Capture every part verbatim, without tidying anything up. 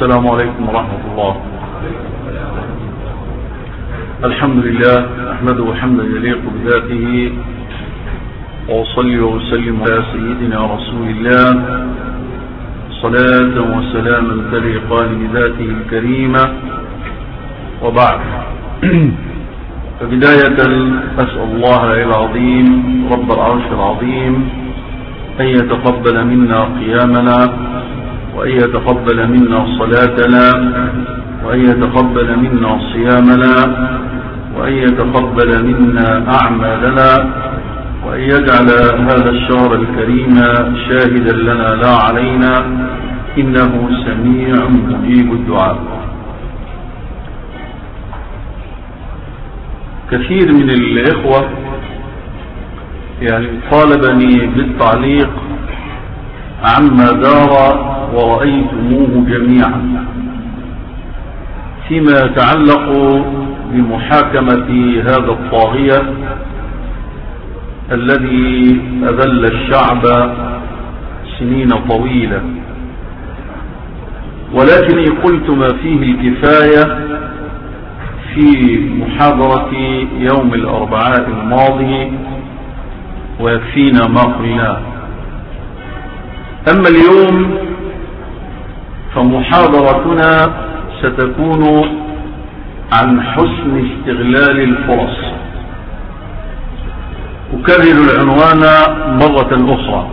السلام عليكم ورحمة الله. الحمد لله أحمده حمدا يليق بذاته، وأصلي وأسلم على سيدنا رسول الله صلاة وسلاما تليقان بذاته الكريمة، وبعد. فبداية أسأل الله العظيم رب العرش العظيم أن يتقبل منا قيامنا، وأن يتقبل منا صلاتنا، وأن يتقبل منا صيامنا، وأن يتقبل منا أعمالنا، وأن يجعل هذا الشهر الكريم شاهدا لنا لا علينا، إنه سميع مجيب الدعاء. كثير من الإخوة يعني طالبني بالتعليق عما دار ورأيتموه جميعا فيما يتعلق بمحاكمة هذا الطاغية الذي أذل الشعب سنين طويلة، ولكني قلت ما فيه الكفاية في محاضرة يوم الأربعاء الماضي، ويكفينا ما قلناه. أما اليوم فمحاضرتنا ستكون عن حسن استغلال الفرص. أكرر العنوان مرة أخرى،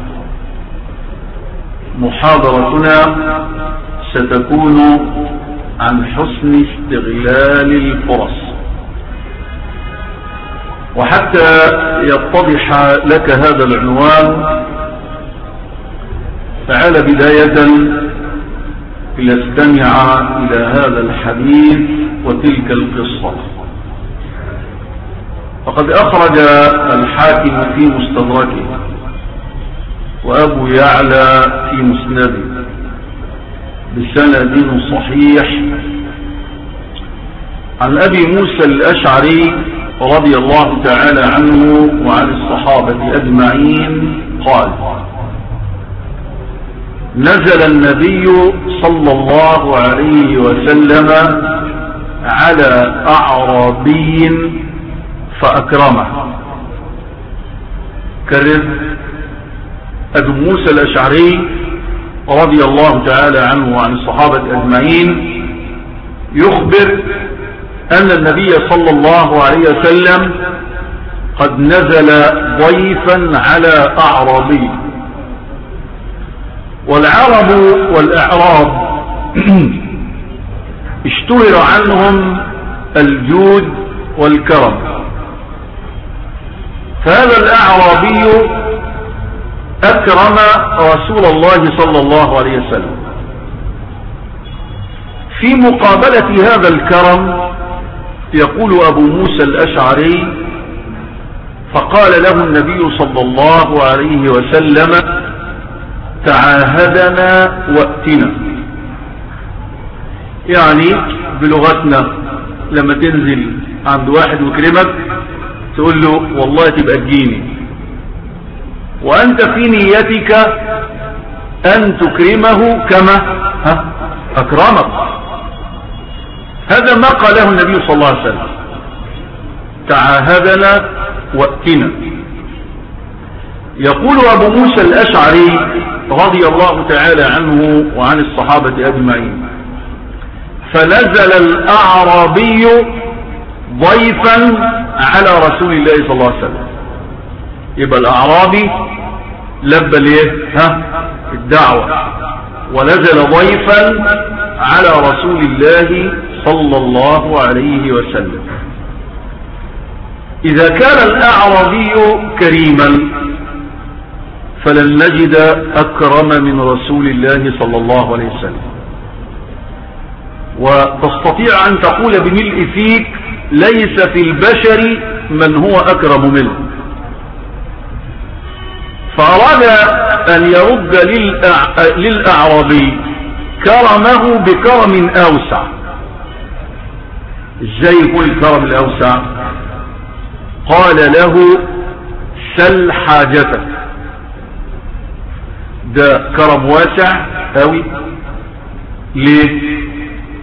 محاضرتنا ستكون عن حسن استغلال الفرص. وحتى يتضح لك هذا العنوان تعال بداية لنستمع إلى هذا الحديث وتلك القصة. فقد أخرج الحاكم في مستدركه، وأبو يعلى في مسنده بسند صحيح عن أبي موسى الأشعري رضي الله تعالى عنه وعن الصحابة أجمعين قال: نزل النبي صلى الله عليه وسلم على أعرابي فأكرمه. كرر: أبو موسى الأشعري رضي الله تعالى عنه وعن الصحابة أجمعين يخبر أن النبي صلى الله عليه وسلم قد نزل ضيفا على أعرابي. والعرب والأعراب اشتهر عنهم الجود والكرم، فهذا الأعرابي أكرم رسول الله صلى الله عليه وسلم. في مقابلة هذا الكرم يقول أبو موسى الأشعري: فقال له النبي صلى الله عليه وسلم: تعاهدنا وقتنا. يعني بلغتنا لما تنزل عند واحد ويكرمك تقول له والله تبقى تجيني، وأنت في نيتك أن تكرمه كما ها أكرمك. هذا ما قاله النبي صلى الله عليه وسلم: تعاهدنا وقتنا. يقول أبو موسى الأشعري رضي الله تعالى عنه وعن الصحابة أجمعين: فنزل الأعرابي ضيفا على رسول الله صلى الله عليه وسلم. يبقى الأعرابي لبى ليه ها الدعوة، ونزل ضيفا على رسول الله صلى الله عليه وسلم. إذا كان الأعرابي كريما فلن نجد أكرم من رسول الله صلى الله عليه وسلم. وتستطيع أن تقول بملء فيك: ليس في البشر من هو أكرم منه. فأراد أن يرد للأعرابي كرمه بكرم أوسع. ازاي يقول الكرم الأوسع؟ قال له: سل حاجتك. ده كرم واسع قوي. ليه؟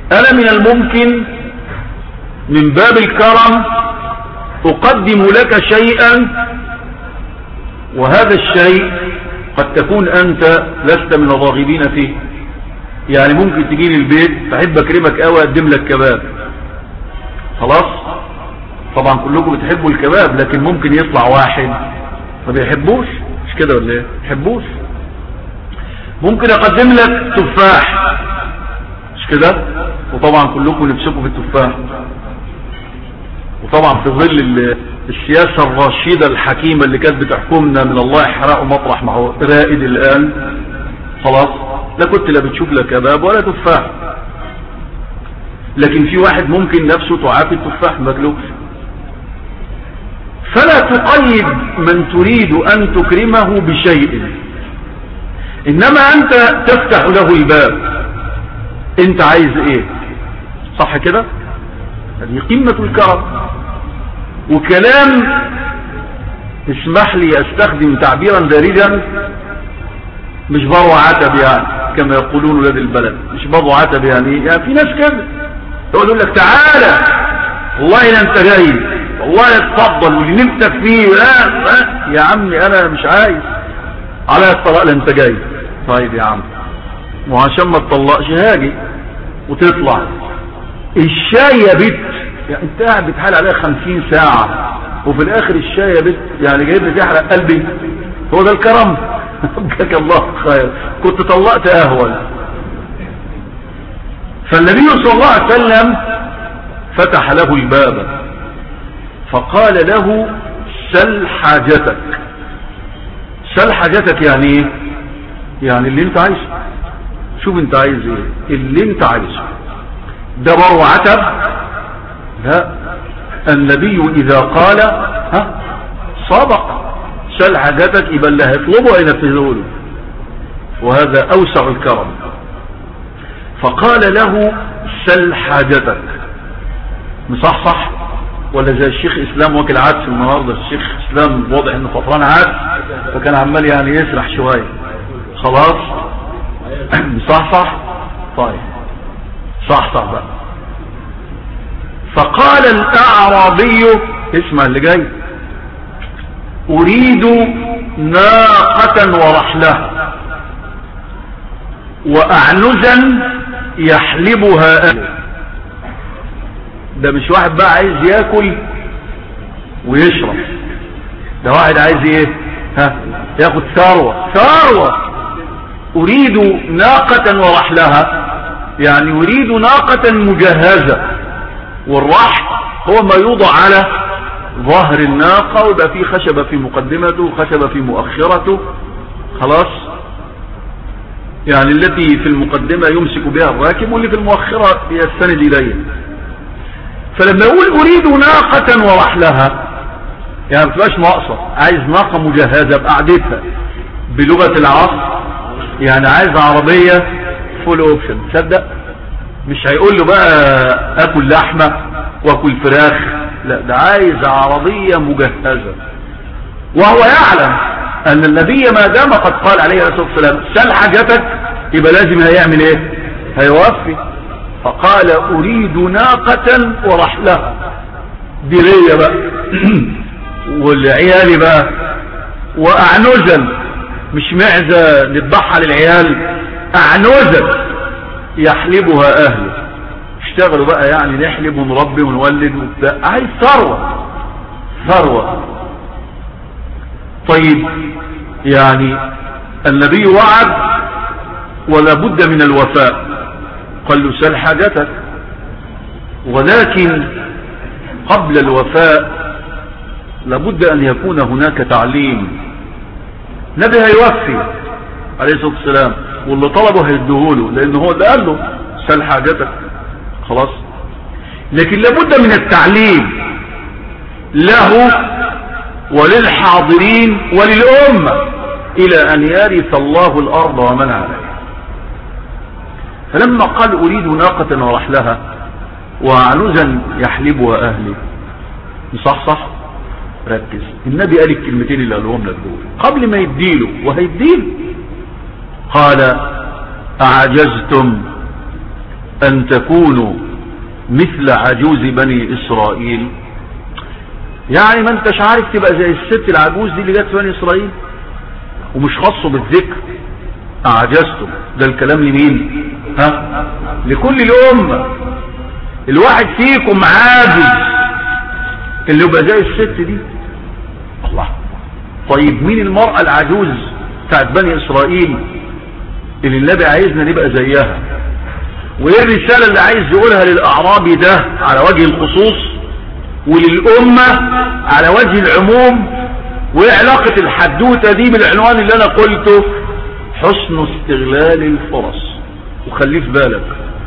أنا من الممكن من باب الكرم أقدم لك شيئا، وهذا الشيء قد تكون أنت لست من الراغبين فيه. يعني ممكن تجيني البيت فأحب أكرمك أوي أقدم لك كباب، خلاص؟ طبعا كلكم بتحبوا الكباب، لكن ممكن يطلع واحد ما بيحبوش، مش كده ولا ايه؟ يحبوش. ممكن أقدم لك تفاح، مش كده؟ وطبعا كلكم نفسكم في التفاح، وطبعا في ظل السياسة الرشيدة الحكيمة اللي كانت بتحكمنا من الله يحرقه مطرح ما هو رائد الآن، خلاص لا كنت لا بتشوف لا كباب ولا تفاح. لكن في واحد ممكن نفسه تعافي التفاح مجلوش. فلا تقيد من تريد أن تكرمه بشيء، إنما أنت تفتح له الباب. أنت عايز إيه؟ صح كده؟ هذه قمة الكرم. وكلام، اسمح لي أستخدم تعبيرا دارجا، مش برو عتب يعني كما يقولون ولاد البلد، مش برو عتب يعني يعني في ناس كده يقول لك تعالى والله لا انت جاي، والله اتفضل واللي نفسك فيه. لا لا يا عمي انا مش عايز، على الطلاق لا انت جاي. طيب يا عم، وعشان ما تطلقش هاجي وتطلع الشاي يا بت، يعني انت قاعد بتحال عليها خمسين ساعة وفي الاخر الشاي يا بت يعني جايب لي تحرق قلبي. هو ده الكرم؟ جزاك الله خير، كنت طلقت اهون. فالنبي صلى الله عليه وسلم فتح له الباب فقال له سل حاجتك. سل حاجتك يعني ايه؟ يعني اللي انت عايزه. شوف انت عايز ايه، اللي انت عايزه. ده برو عتب؟ لا، النبي اذا قال ها صدق. سل حاجتك يبقى اللي هيطلبه هينفذه له، وهذا اوسع الكرم. فقال له سل حاجتك. مصحصح ولا زي الشيخ اسلام واكل عدس النهارده؟ الشيخ اسلام واضح انه فطران عدس فكان عمال يعني يسرح شويه. خلاص مصحصح. طيب صحصح بقى. فقال الاعرابي، اسمع اللي جاي، اريد ناقة ورحلة واعنزا يحلبها أهله. ده مش واحد بقى عايز ياكل ويشرب، ده واحد عايز ايه؟ ها ياخد ثروة. ثروة. اريد ناقة ورحلها، يعني اريد ناقة مجهزة، والرحل هو ما يوضع على ظهر الناقة ويبقى فيه خشبة في مقدمته وخشبة في مؤخرته، خلاص، يعني التي في المقدمة يمسك بها الراكب واللي في المؤخرة يستند إليه. فلما يقول أريد ناقة ورحلها، يعني ما بتبقاش ناقصة، عايز ناقة مجهزة بقعدتها بلغة العصر، يعني عايز عربية فول اوبشن. تصدق مش هيقول له بقى اكل لحمة واكل فراخ، لا ده عايز عربية مجهزة. وهو يعلم ان النبي ما دام قد قال عليه الصلاة والسلام سل حاجتك، يبقى لازم هيعمل ايه؟ هيوفي. فقال اريد ناقة ورحلها، دي ليا بقى والعيال بقى، واعنزا، مش معزة نذبحها للعيال، اعنزا يحلبها اهله. اشتغلوا بقى يعني نحلب ونربي ونولد وبتاع، عايز ثروة. ثروة. طيب يعني النبي وعد ولا بد من الوفاء، قال له سل حاجتك، ولكن قبل الوفاء لابد ان يكون هناك تعليم. نبي هيوفي عليه الصلاة والسلام، واللي طلبه هيديهوله لانه هو اللي قال له سل حاجتك، خلاص. لكن لابد من التعليم له وللحاضرين وللأمة إلى أن يرث الله الأرض ومن عليها. فلما قال أريد ناقة ورحلها وعنزا يحلبها أهلي، صح صح ركز، النبي قال الكلمتين اللي قالهم لك دول قبل ما يديله، وهيديله. قال أعجزتم أن تكونوا مثل عجوز بني إسرائيل. يعني ما انتش عارف تبقى زي الست العجوز دي اللي جت في بني إسرائيل ومش خاصه بالذكر. أعجزتم، ده الكلام لمين؟ ها؟ لكل الأمة. الواحد فيكم عاجز اللي يبقى زي الست دي. الله. طيب مين المرأة العجوز بتاعت بني إسرائيل اللي النبي عايزنا نبقى زيها؟ وايه الرسالة اللي عايز يقولها للأعرابي ده على وجه الخصوص وللأمة على وجه العموم؟ وايه علاقة الحدوتة دي بالعنوان اللي انا قلته؟ حسن استغلال الفرص. وخليه في بالك.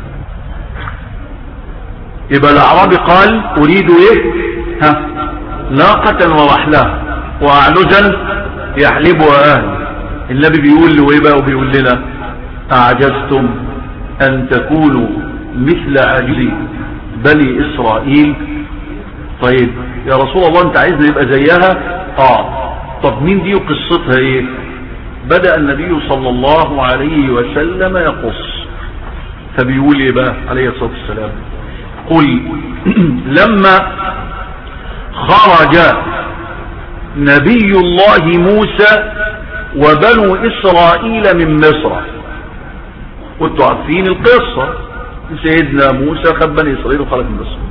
يبقى الأعرابي قال أريد ايه؟ ها؟ ناقة ورحلها وأعلجا يحلبها أهل. النبي بيقول له ايه بقى وبيقول لنا؟ أعجزتم أن تكونوا مثل عجز بني إسرائيل. طيب يا رسول الله أنت عايزنا يبقى زيها؟ آه. طب مين دي وقصتها إيه؟ بدأ النبي صلى الله عليه وسلم يقص. فبيقول إيه بقى عليه الصلاة والسلام؟ قل لما خرج نبي الله موسى وبنو إسرائيل من مصر. وانتوا عارفين القصة، سيدنا موسى خد بني إسرائيل وخرج من مصر.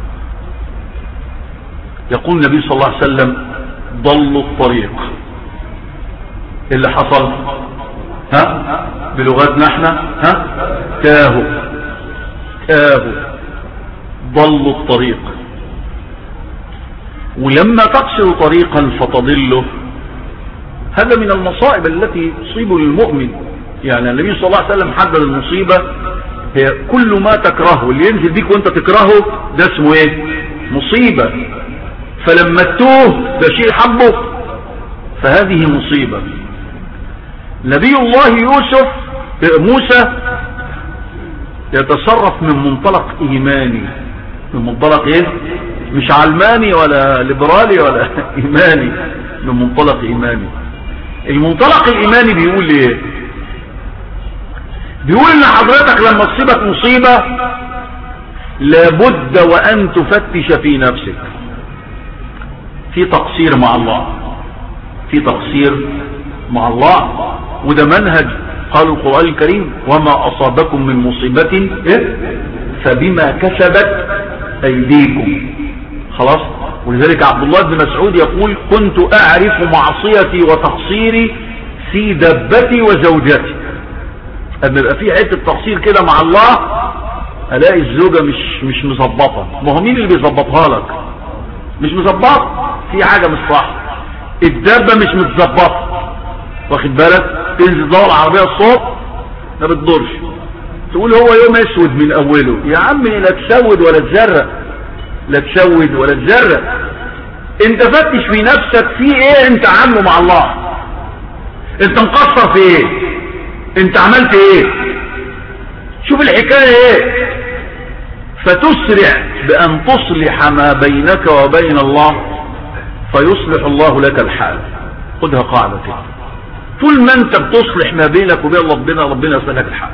يقول النبي صلى الله عليه وسلم ضلوا الطريق. اللي حصل ها بلغتنا احنا ها تاهوا تاهوا ضلوا الطريق. ولما تقصر طريقا فتضله، هذا من المصائب التي تصيب المؤمن. يعني النبي صلى الله عليه وسلم حدد المصيبة هي كل ما تكرهه، اللي ينزل بيك وانت تكرهه ده اسمه ايه؟ مصيبة. فلما تتوه ده شيء حبه، فهذه مصيبة. نبي الله يوسف موسى يتصرف من منطلق ايماني. من منطلق ايه؟ مش علماني ولا ليبرالي ولا ايماني، من منطلق ايماني. المنطلق الايماني بيقول ايه؟ بيقول ان حضرتك لما تصيبك مصيبة لابد وان تفتش في نفسك. في تقصير مع الله، في تقصير مع الله. وده منهج قال القرآن الكريم وما اصابكم من مصيبة إيه؟ فبما كسبت ايديكم. خلاص. ولذلك عبد الله بن مسعود يقول كنت اعرف معصيتي وتقصيري في دبتي وزوجتي. اما يبقى في حته تقصير كده مع الله الاقي الزوجه مش مش مظبطه. ما هو مين اللي بيظبطها لك؟ مش مظبطه، في حاجه مش صح. الدبه مش متظبطه، واخد بالك؟ تنزل دور العربيه الصوت ما بتدورش، تقول هو يوم اسود من اوله. يا عم لا تسود ولا تزرق، لا تسود ولا تزرق. انت فتش في نفسك في ايه انت عامله مع الله. انت مقصر في ايه؟ انت عملت ايه؟ شوف الحكاية ايه. فتسرع بان تصلح ما بينك وبين الله فيصلح الله لك الحال. خدها قاعدة كده، طول ما انت بتصلح ما بينك وبين ربنا ربنا يصلح لك الحال.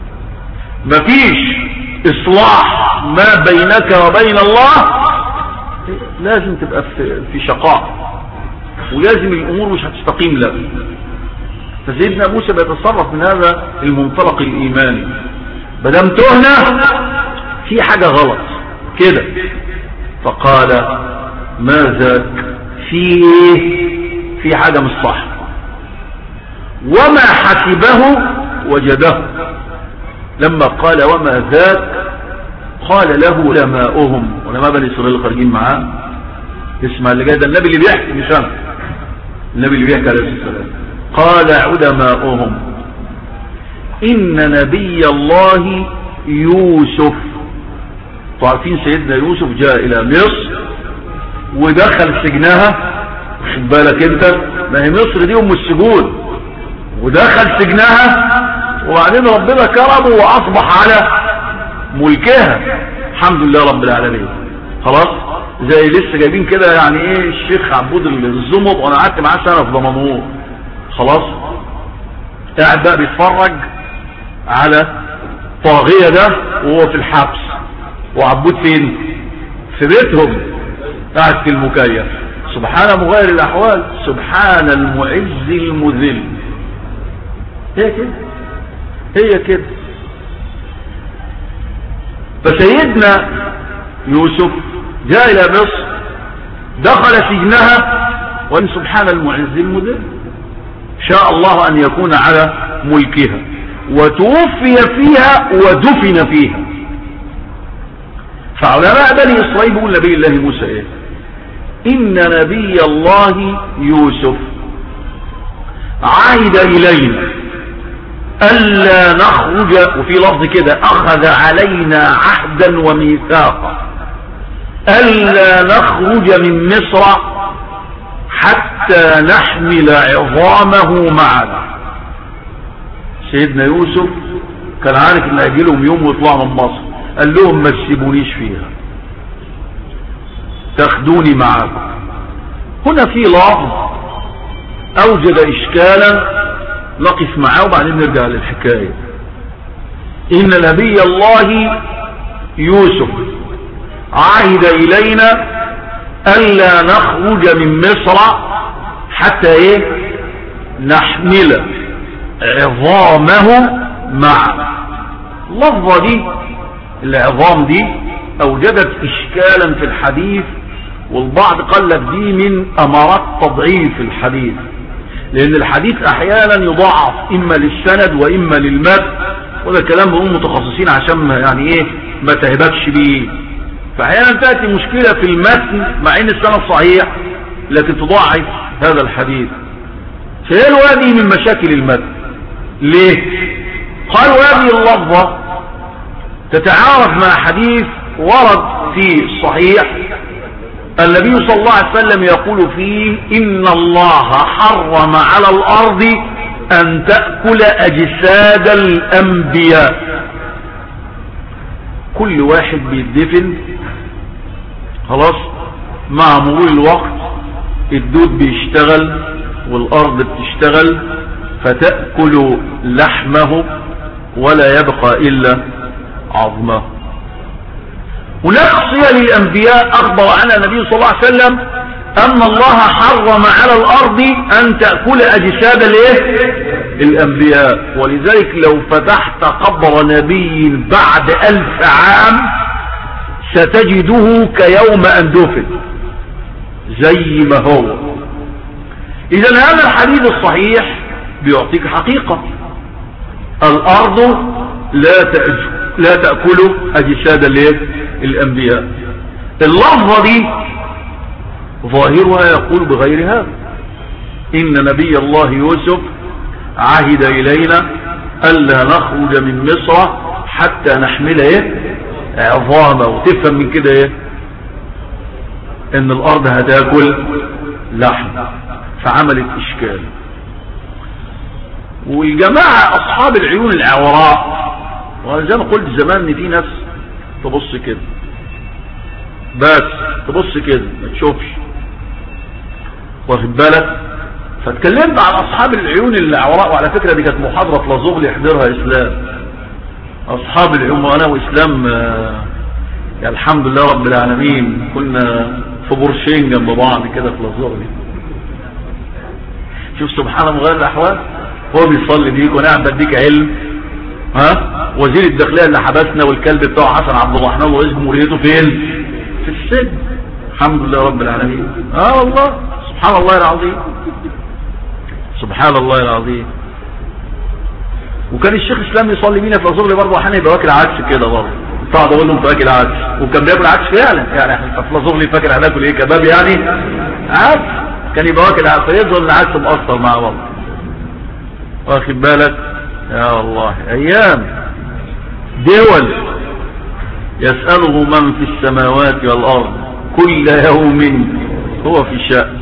مفيش اصلاح ما بينك وبين الله لازم تبقى في شقاء، ولازم الامور مش هتستقيم لك. فسيدنا موسى بيتصرف من هذا المنطلق الايماني. بدم تهنا في حاجة غلط كده. فقال ما ذاك؟ في في حاجة مش صح. وما حسبه وجده. لما قال وما ذاك قال له علماؤهم، علماء بني اسرائيل خارجين معاه. اسمع اللي جاي ده، النبي اللي بيحكي مش انا، النبي اللي بيحكي عليه السلام. قال علماؤهم إن نبي الله يوسف. تعرفين سيدنا يوسف جاء إلى مصر ودخل سجنها. خد بالك انت، ما هي مصر دي أم السجون. ودخل سجنها وبعدين ربنا كرمه وأصبح على ملكها. الحمد لله رب العالمين. خلاص. زي لسه جايبين كده يعني ايه الشيخ عبود الزمط، وانا قعدت معاه سنة في ضمنهور. خلاص. قاعد بقى بيتفرج على طاغية ده وهو في الحبس، وعبود فين؟ في بيتهم قاعد في المكيف. سبحان مغير الأحوال، سبحان المعز المذل. هي كده، هي كده. فسيدنا يوسف جاء إلى مصر، دخل سجنها، وإن سبحان المعز المذل شاء الله أن يكون على ملكها، وتوفي فيها ودفن فيها. فعلماء بني إسرائيل بيقول نبي الله موسى إيه؟ إن نبي الله يوسف عهد إلينا ألا نخرج، وفي لفظ كده أخذ علينا عهدا وميثاقا ألا نخرج من مصر حتى نحمل عظامه معنا. سيدنا يوسف كان عارف ان هيجيلهم يوم ويطلعوا من مصر، قال لهم ما تسيبونيش فيها، تاخدوني معاكم. هنا في لفظ اوجد اشكالا نقف معاه وبعدين نرجع للحكاية. ان نبي الله يوسف عهد الينا الا نخرج من مصر حتى ايه؟ نحمل عظامه معنا. اللفظة دي العظام دي اوجدت اشكالا في الحديث، والبعض قال لك دي من امارات تضعيف الحديث، لان الحديث احيانا يضاعف اما للسند واما للمتن، وده كلام بنقول متخصصين عشان يعني ايه ما تهبكش بيه. فاحيانا تاتي مشكلة في المتن مع ان السند صحيح لكن تضاعف هذا الحديث. فهي هذه من مشاكل المتن. ليه؟ قالوا هذه اللفظة تتعارف مع حديث ورد في الصحيح النبي صلى الله عليه وسلم يقول فيه إن الله حرم على الأرض أن تأكل أجساد الأنبياء. كل واحد بيدفن خلاص مع مرور الوقت الدود بيشتغل والأرض بتشتغل فتأكل لحمه ولا يبقى إلا عظمه. هناك صيغة للأنبياء أخبر عنها النبي صلى الله عليه وسلم أن الله حرم على الأرض أن تأكل أجساد الايه؟ الأنبياء. ولذلك لو فتحت قبر نبي بعد ألف عام ستجده كيوم أن دفن زي ما هو. إذن هذا الحديث الصحيح بيعطيك حقيقة، الأرض لا تأكل لا تأكل أجساد الأنبياء. اللفظة دي ظاهرها يقول بغير هذا. إن نبي الله يوسف عهد إلينا ألا نخرج من مصر حتى نحمل إيه؟ عظامه. وتفهم من كده إيه؟ إن الأرض هتاكل لحم، فعملت إشكال. والجماعة أصحاب العيون العوراء، وزي ما قلت زمان ان في ناس تبص كده بس، تبص كده ما تشوفش، واخد بالك. فاتكلمت عن اصحاب العيون العوراء، وعلى فكرة دي كانت محاضرة في لازوغلي يحضرها اسلام. اصحاب العيون، وانا واسلام يا الحمد لله رب العالمين كنا في بورشين جنب بعض كده في لازوغلي. شوف سبحان الله مغير الاحوال، هو بيصلي بيك وانا قاعد بديك علم. ها وزير الداخليه اللي حبسنا والكلب بتاعه حسن عبد الرحمن ورئيس جمهوريته فين؟ في السجن. الحمد لله رب العالمين. اه والله سبحان الله العظيم، سبحان الله العظيم. وكان الشيخ اسلام يصلي بينا في الازهر برضه احيانا يبقى واكل عدس كده برضه، قاعد اقول له انت واكل عدس، وكان بياكل عدس فعلا يعني. احنا في الازهر فاكر هناكل ايه؟ كباب يعني؟ عدس. كان يبقى واكل عدس، فيظهر ان العدس مقصر مع بعض، واخد بالك. يا الله ايام. دول يسأله من في السماوات والأرض كل يوم هو في شأن.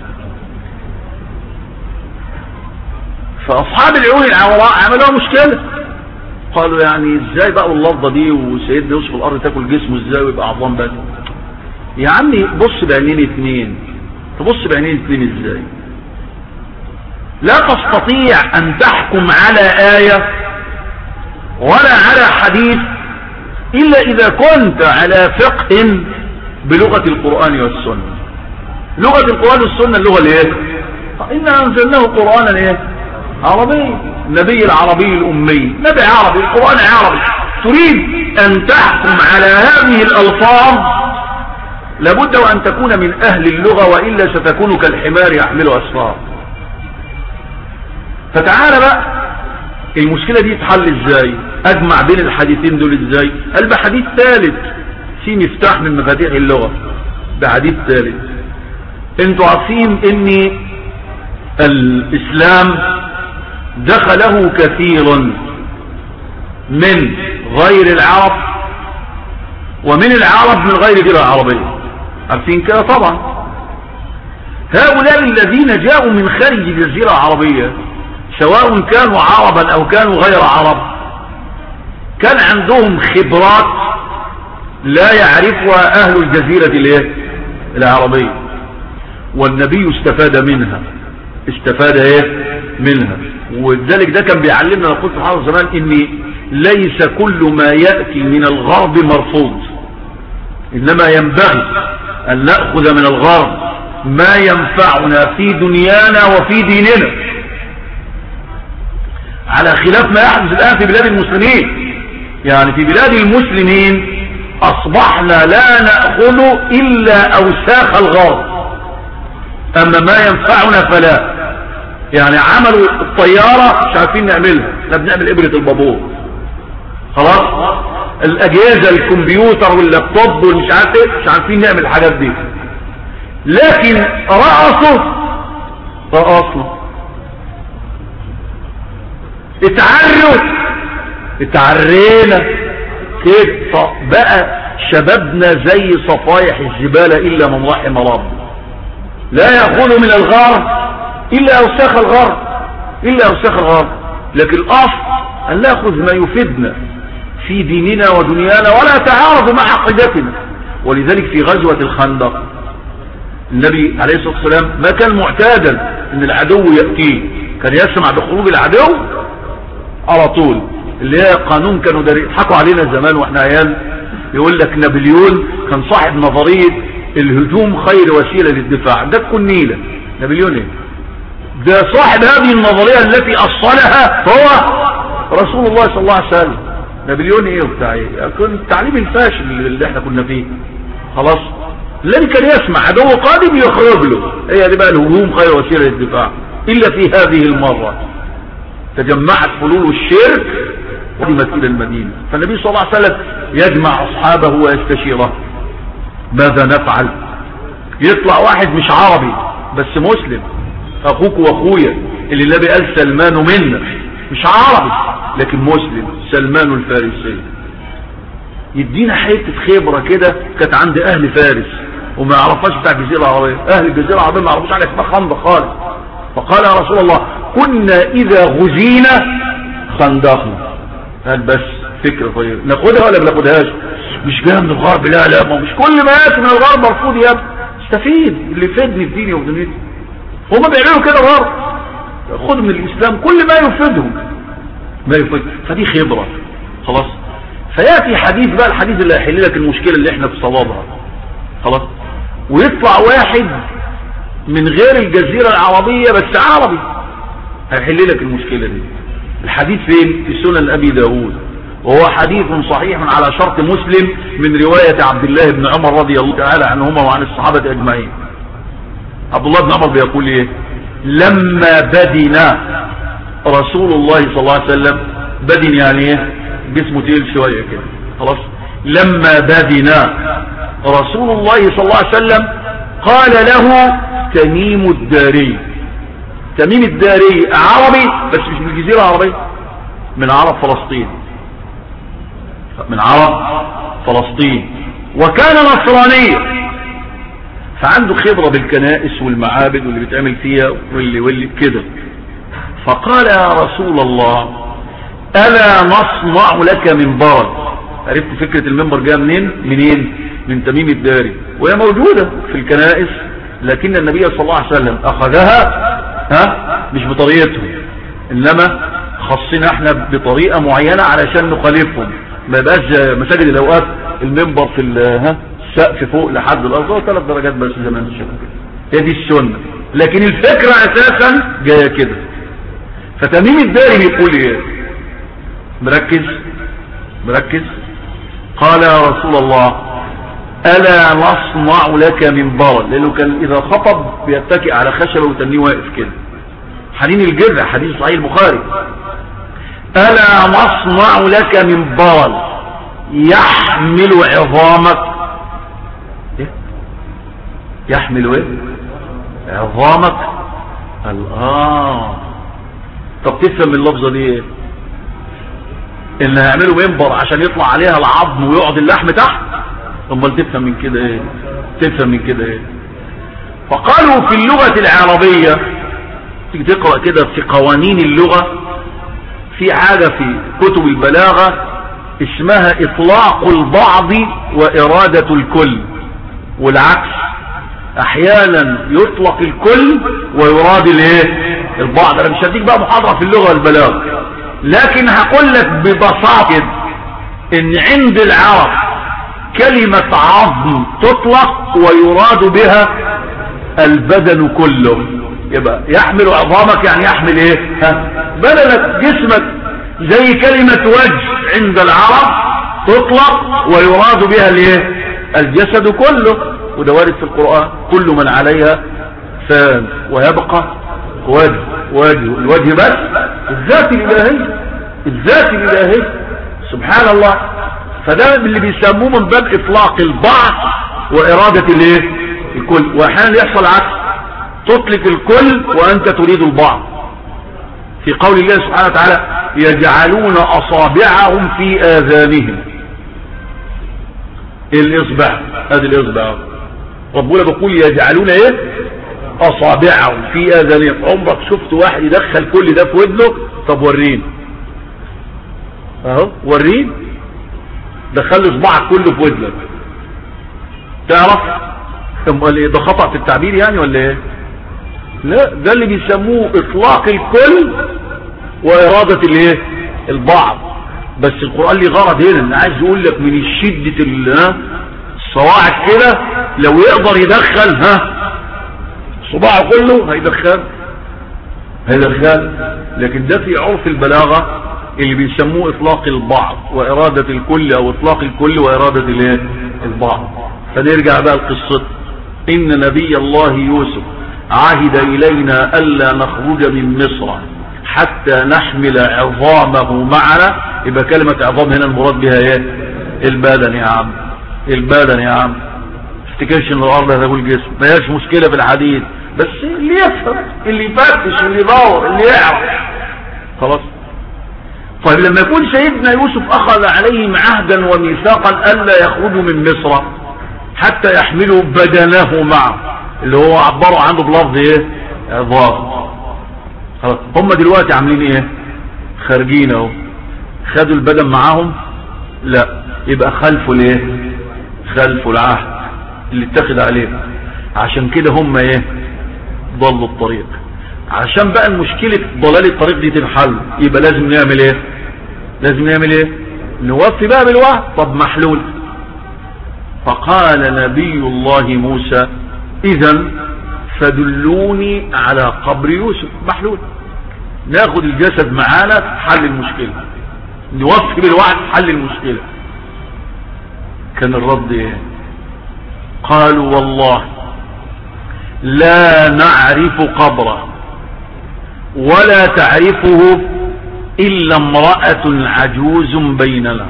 فأصحاب العيون العوراء عملوا مشكلة، قالوا يعني ازاي بقى اللفظة دي وسيدنا يوسف الأرض تاكل جسمه ازاي ويبقى عظام بس؟ يا عمي بص بعينين اتنين، تبص بعينين اتنين ازاي؟ لا تستطيع أن تحكم على آية ولا على حديث إلا إذا كنت على فقه بلغة القرآن والسنة. لغة القرآن والسنة اللغة الايه؟ إنا أنزلناه قرآنا ايه؟ عربي. النبي العربي الأمي، نبي عربي، القرآن عربي. تريد أن تحكم على هذه الألفاظ لابد وأن تكون من أهل اللغة، وإلا ستكون كالحمار يحمل أسفار. فتعال بقى المشكلة دي تحل ازاي؟ اجمع بين الحديثين دول ازاي؟ قال بحديث ثالث في مفتاح من مفاتيح اللغة، بحديث ثالث. انتوا عارفين ان الاسلام دخله كثير من غير العرب ومن العرب من غير جزيرة عربية، عارفين كده طبعا. هؤلاء الذين جاءوا من خارج الجزيرة العربية سواء كانوا عربا او كانوا غير عرب كان عندهم خبرات لا يعرفها اهل الجزيرة العربية، والنبي استفاد منها، استفاد ايه منها. ولذلك ده كان بيعلمنا، انا قلت في حاضر زمان، ان ليس كل ما يأتي من الغرب مرفوض، انما ينبغي ان نأخذ من الغرب ما ينفعنا في دنيانا وفي ديننا، على خلاف ما يحدث الآن في بلاد المسلمين. يعني في بلاد المسلمين أصبحنا لا نأخذ إلا أوساخ الغرب، أما ما ينفعنا فلا. يعني عملوا الطيارة مش عارفين نعملها، احنا بنعمل إبرة البابور خلاص. الأجهزة الكمبيوتر واللابتوب والمش عارف ايه مش عارفين نعمل الحاجات دي، لكن رأسه رأسنا اتعروا اتعرينا كده. بقى شبابنا زي صفايح الزبالة إلا من رحم رب، لا يأخذ من الغرب إلا أوساخ الغرب، إلا أوساخ الغرب. لكن الأصل أن نأخذ ما يفيدنا في ديننا ودنيانا ولا تعارض مع عقيدتنا. ولذلك في غزوة الخندق النبي عليه الصلاة والسلام ما كان معتادا أن العدو يأتيه، كان يسمع بخروج العدو على طول. اللي هي قانون كانوا يضحكوا علينا زمان واحنا عيال، يقول لك نابليون كان صاحب نظرية الهجوم خير وسيلة للدفاع. ده تكون نيلة نابليون ايه؟ ده صاحب هذه النظرية التي أصلها هو رسول الله صلى الله عليه وسلم. نابليون ايه وبتاع ايه؟ كان التعليم الفاشل اللي احنا كنا فيه خلاص. الذي كان يسمع عدو قادم يخرج له، هي دي بقى الهجوم خير وسيلة للدفاع. إلا في هذه المرة تجمعت فلول الشرك وقدمت إلى المدينة، فالنبي صلى الله عليه وسلم يجمع أصحابه ويستشيره ماذا نفعل. يطلع واحد مش عربي بس مسلم، أخوك وأخويا اللي النبي قال سلمان منا، مش عربي لكن مسلم، سلمان الفارسي، يدينا حتة خبرة كده كانت عند أهل فارس وما يعرفهاش بتاع الجزيرة العربية. أهل الجزيرة العربية ما يعرفوش على اسمها خندق خالص. فقال يا رسول الله كنا إذا غزينا خندقنا. قال بس فكرة طيب ناخدها ولا بناخدهاش؟ مش جايه من الغرب، لا لا ما مش كل ما ياتي من الغرب مرفوض يا ابني، استفيد اللي يفيدني في ديني ودنيتي. هما بيعملوا كده برضه، خد من الإسلام كل ما يفيدهم ما يفيد، فدي خبرة خلاص. فياتي حديث بقى، الحديث اللي هيحل لك المشكلة اللي احنا في صوابها خلاص. ويطلع واحد من غير الجزيرة العربية بس عربي هيحل لك المشكلة دي. الحديث فين؟ في سنن أبي داود، وهو حديث صحيح على شرط مسلم من رواية عبد الله بن عمر رضي الله تعالى عنهما وعن الصحابة أجمعين. عبد الله بن عمر بيقول ايه؟ لما بدنا رسول الله صلى الله عليه وسلم، بدن يعني ايه؟ جسمه تقيل شوية كده خلاص. لما بدنا رسول الله صلى الله عليه وسلم قال له تميم الداري. تميم الداري عربي بس مش من الجزيرة العربية، من عرب فلسطين، من عرب فلسطين، وكان نصرانيا، فعنده خبرة بالكنائس والمعابد واللي بيتعمل فيها واللي واللي كده. فقال يا رسول الله ألا نصنع لك منبرا. عرفت فكرة المنبر جاء منين؟ منين؟ من تميم الداري، وهي موجودة في الكنائس، لكن النبي صلى الله عليه وسلم أخذها ها مش بطريقته، إنما خصنا احنا بطريقة معينة علشان نخالفهم، ما يبقاش مساجد الاوقات المنبر في ها السقف فوق لحد الارض ثلاث درجات بس زي ما انت شايف كده. هي دي السنة، لكن الفكرة اساسا جاية كده. فتميم الداري بيقول ايه؟ مركز مركز قال يا رسول الله ألا نصنع لك منبرا، لأنه كان إذا خطب بيتكئ على خشبة وتنيه واقف كده، حنين الجذع، حديث صحيح البخاري. ألا نصنع لك منبرا يحمل عظامك. إيه؟ يحمل ايه؟ عظامك. آه طب تفهم من اللفظة دي ايه؟ ان هيعملوا منبر عشان يطلع عليها العظم ويقعد اللحم تحت؟ امال تفهم من كده ايه؟ تفهم من كده ايه؟ فقالوا في اللغة العربية، تيجي تقرأ كده في قوانين اللغة، في حاجة في كتب البلاغة اسمها اطلاق البعض وارادة الكل، والعكس احيانا يطلق الكل ويراد الايه؟ البعض. انا مش هديك بقى محاضرة في اللغة والبلاغة، لكن هقول لك ببساطة ان عند العرب كلمة عظم تطلق ويراد بها البدن كله. يبقى يحمل عظامك يعني يحمل ايه؟ ها بدنك جسمك. زي كلمة وجه عند العرب تطلق ويراد بها الايه؟ الجسد كله، وده وارد في القرآن. كل من عليها فان ويبقى وجه. وجه الوجه بس الذات الإلهية، الذات الإلهية سبحان الله. فده اللي بيسموه من باب اطلاق البعض وارادة الايه؟ الكل. واحيانا يحصل عكس، تطلق الكل وانت تريد البعض. في قول الله سبحانه وتعالى يجعلون اصابعهم في اذانهم. الاصبع، هذه الاصبع ربنا بيقول يجعلون ايه؟ اصابعهم في اذانهم. عمرك شفت واحد يدخل كل ده في ودنه؟ طب ورين اهو، ورين دخل اصبعك كله في ودنك، تعرف؟ امال ايه ده؟ خطأ في التعبير يعني ولا ايه؟ لا، ده اللي بيسموه اطلاق الكل وارادة الايه؟ البعض. بس القرآن ليه غرض هنا، انا عايز اقول لك من الشدة الصواعق كده لو يقدر يدخل ها صباعه كله هيدخل هيدخل لكن ده في عرف البلاغة اللي بيسموه اطلاق البعض وارادة الكل، او اطلاق الكل وارادة الايه؟ البعض. فنرجع بقى لقصة ان نبي الله يوسف عهد الينا الا نخرج من مصر حتى نحمل عظامه معنا. يبقى كلمة عظام هنا المراد بها ايه؟ البدن يا عم، البدن يا عم. افتكرش ان الارض هتقول جسم، ما هيش مشكلة في الحديث، بس اللي يفهم، اللي يفتش، اللي يدور، اللي يعرف خلاص. طيب لما يكون سيدنا يوسف اخذ عليهم عهدا وميثاقا الا يخرجوا من مصر حتى يحملوا بدنه معه، اللي هو عبروا عنه بلفظ ايه؟ عظام. خلاص هم دلوقتي عاملين ايه؟ خارجين اهو، خدوا البدن معاهم؟ لا، يبقى خلفوا الايه؟ خلفوا العهد اللي اتخذ عليه. عشان كده هم ايه؟ ضلوا الطريق. عشان بقى المشكلة ضلال الطريق دي تنحل، يبقى لازم نعمل ايه؟ لازم نعمل ايه؟ نوفي بقى بالوعد. طب محلول. فقال نبي الله موسى اذا فدلوني على قبر يوسف. محلول، ناخد الجسد معانا حل المشكلة، نوفي بالوعد حل المشكلة. كان الرد ايه؟ قالوا والله لا نعرف قبره ولا تعرفه إلا امرأة عجوز بيننا.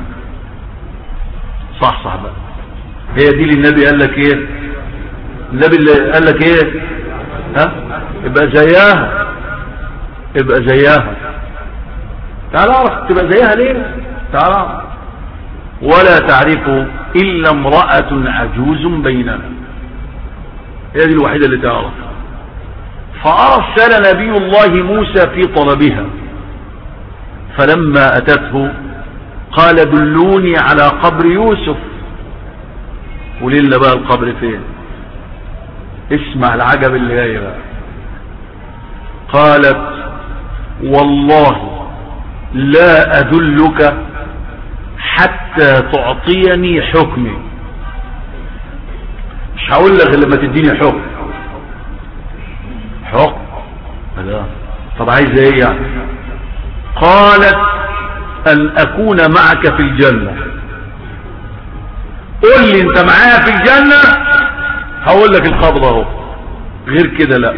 صح صح بقى، هي دي اللي النبي قال لك ايه؟ النبي اللي قال لك ايه؟ ها؟ يبقى زيها، يبقى زيها. تعال اعرف تبقى زيها ليه؟ تعال اعرف. ولا تعرفه إلا امرأة عجوز بيننا، هي دي الوحيدة اللي تعرف. فأرسل نبي الله موسى في طلبها، فلما أتته قال دلوني على قبر يوسف. ولله بقى القبر فين؟ اسمع العجب اللي جاي بقى. قالت والله لا أدلك حتى تعطيني حكمي. مش هقول لك لما تديني حكم. حكم لا. طب عايز ايه يعني؟ قالت ان اكون معك في الجنة. قول لي انت معايا في الجنة هقول لك الخبر اهو، غير كده لا.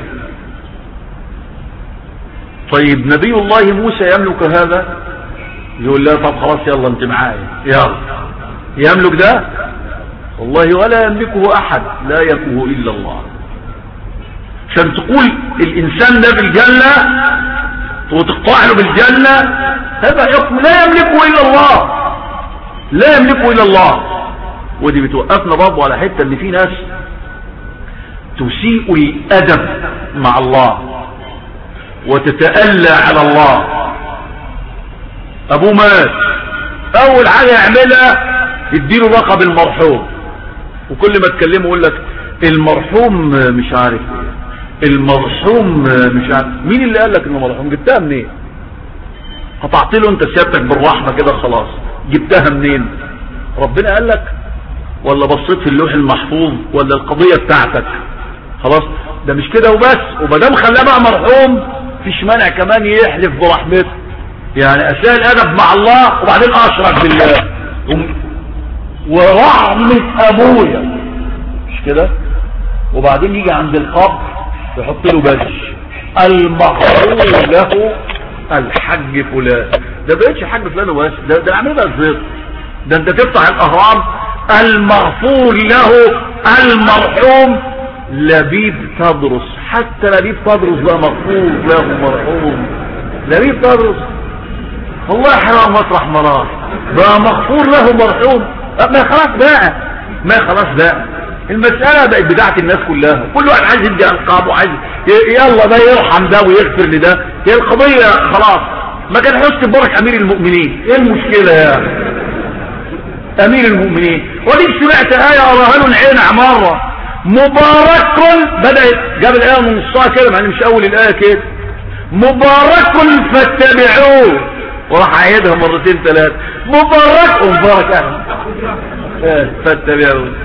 طيب نبي الله موسى يملك هذا؟ يقول لا طب خلاص يلا انت معايا يلا. يملك ده؟ والله ولا يملكه احد، لا يملكه الا الله. عشان تقول الانسان ده في الجنة وتقطع له بالجنة هذا حكم لا يملكه الا الله، لا يملكه الا الله. ودي بتوقفنا برضه على حتة ان في ناس تسيء الادب مع الله وتتألى على الله. ابوه مات، اول حاجة يعملها يديله لقب المرحوم، وكل ما تكلمه يقول لك المرحوم مش عارف ايه، المرحوم مش عارف. مين اللي قال لك انه مرحوم؟ جبتها منين؟ قطعت له انت سيادتك بالرحمة كده خلاص، جبتها منين؟ ربنا قال لك ولا بصيت في اللوح المحفوظ ولا القضية بتاعتك؟ خلاص ده مش كده وبس، ومادام خلاه بقى مرحوم فيش مانع كمان يحلف برحمته. يعني اساء الادب مع الله وبعدين اشرك بالله ورحمة ابويا مش كده، وبعدين يجي عند القبر يحط له بج المغفور له الحج فلان. ده بقيتش حج فلان وبس، ده ده عامل بقى الزيط. ده انت تفتح الاهرام المغفور له المرحوم لبيب تدرس، حتى لبيب تدرس بقى مغفور له مرحوم. لبيب تدرس والله حرام مطرح مرار بقى مغفور له مرحوم. ما خلاص بقى، ما خلاص بقى المسألة بقت بتاعت الناس كلها، كل واحد عايز يدي ألقاب وعايز يلا ده يرحم ده ويغفر لده. هي القضية خلاص. ما كان حسن مبارك أمير المؤمنين، ايه المشكلة يا أمير المؤمنين؟ وديك سمعت آية أراها له عين مرة مبارك، بدأت جاب الآية من نصها كده يعني مش أول الآية كده، مبارك فاتبعوه، وراح عيدها مرتين ثلاثة مبارك ومبارك أهل فاتبعوه.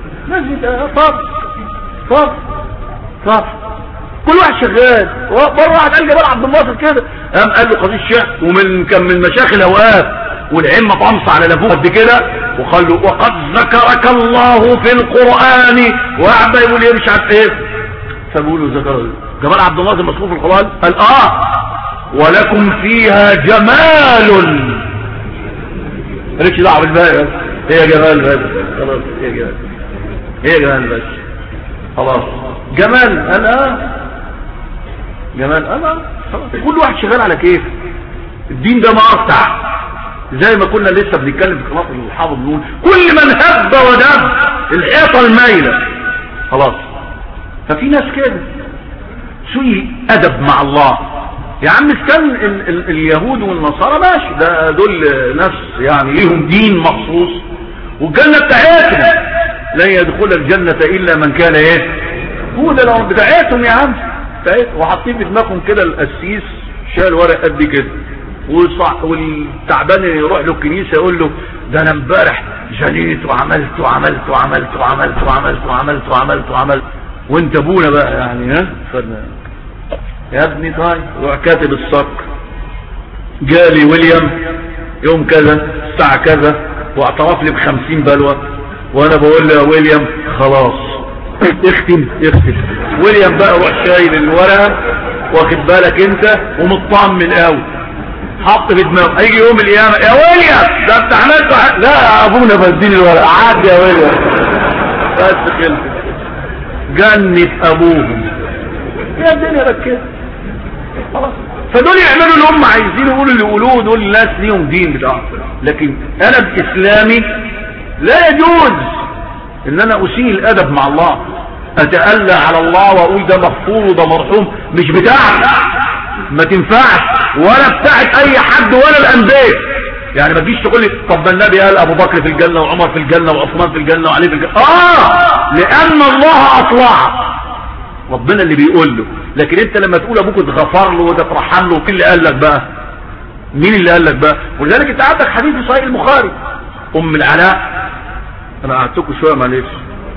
طب طب طب كل واحد شغال. مرة واحد قال جمال عبد الناصر كده قام قال له قضية الشيخ ومن كان من مشايخ الأوقاف والعمة طمس على لفوه قد كده، وقال له وقد ذكرك الله في القرآن، وقعد يقول ايه مش عارف ايه، فبقول له ذكر جمال عبد الناصر مذكور في القرآن؟ قال اه ولكم فيها جمال. مالكش دعوه بالباقي، هي جمال بس خلاص، هي جمال، هي جمال بس خلاص. جمال قال اه جمال قال اه خلاص. كل واحد شغال على كيف. الدين ده مقطع زي ما كنا لسه بنتكلم في قناه الحافظ بنقول كل من هب ودب الحيطه المايله خلاص. ففي ناس كده سوء ادب مع الله. يا عم كان ال ال اليهود والنصارى ماشي، ده دول ناس يعني ليهم دين مخصوص، والجنه بتاعتهم لن يدخل الجنه الا من كان ايه هو ده لهم بتاعتهم يا عم بتاعتهم. وحاطين في دماغهم كده القسيس شال ورق قد كده والتعبان يروح له الكنيسه يقول له ده انا امبارح جنيت وعملت وعملت وعملت وعملت وعملت وعملت وعملت وعملت وانت ابونا بقى يعني ها خدنا يا ابني. طيب روح كاتب الصك جالي ويليام يوم كذا الساعه كذا واعترف لي بخمسين بلوه، وانا بقول له يا ويليام خلاص اختم اختم. ويليام بقى روح شايل الورقه واخد بالك انت ومطمن قوي، حط في دماغه هيجي يوم القيامه يا ويليام ده انت عملت لا يا ابونا بديني الورقه عاد يا ويليام بس كده جنة ابوهم يا الدنيا ركزت خلاص. فدول يعملوا اللي هم عايزين يقولوا اللي يقولوه، دول الناس ليهم دين بتاعهم. لكن انا باسلامي لا يجوز ان انا اسيء الادب مع الله، اتألى على الله واقول ده مغفور وده مرحوم. مش بتاعك، ما تنفعش ولا بتاعت اي حد ولا الانبياء. يعني ما تجيش تقول لي طب النبي قال ابو بكر في الجنه وعمر في الجنه وعثمان في الجنه وعلي في الجنه. اه لان الله اطلع ربنا اللي بيقول له. لكن انت لما تقول ابوك اتغفر له وده اترحم له وكل اللي قال لك بقى مين اللي قال لك بقى؟ ولذلك انت عندك حديث في صحيح البخاري ام العلاء، انا قعدتكم شويه معلش،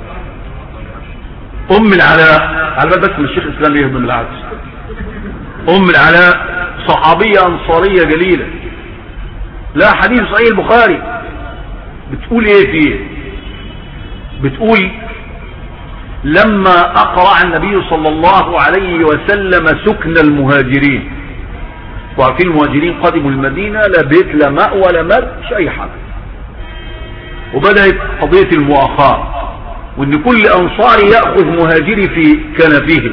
ام العلاء على بال بس من الشيخ الاسلام يهضم العكس. ام العلاء صحابيه انصاريه جليله، لا حديث صحيح البخاري، بتقول ايه فيه؟ بتقول لما اقرع النبي صلى الله عليه وسلم سكن المهاجرين، وعارفين المهاجرين قدموا المدينة لا بيت لا ماء ولا مال مش اي حاجة، وبدأت قضية المؤاخاة، وان كل انصاري يأخذ مهاجري في كنفه.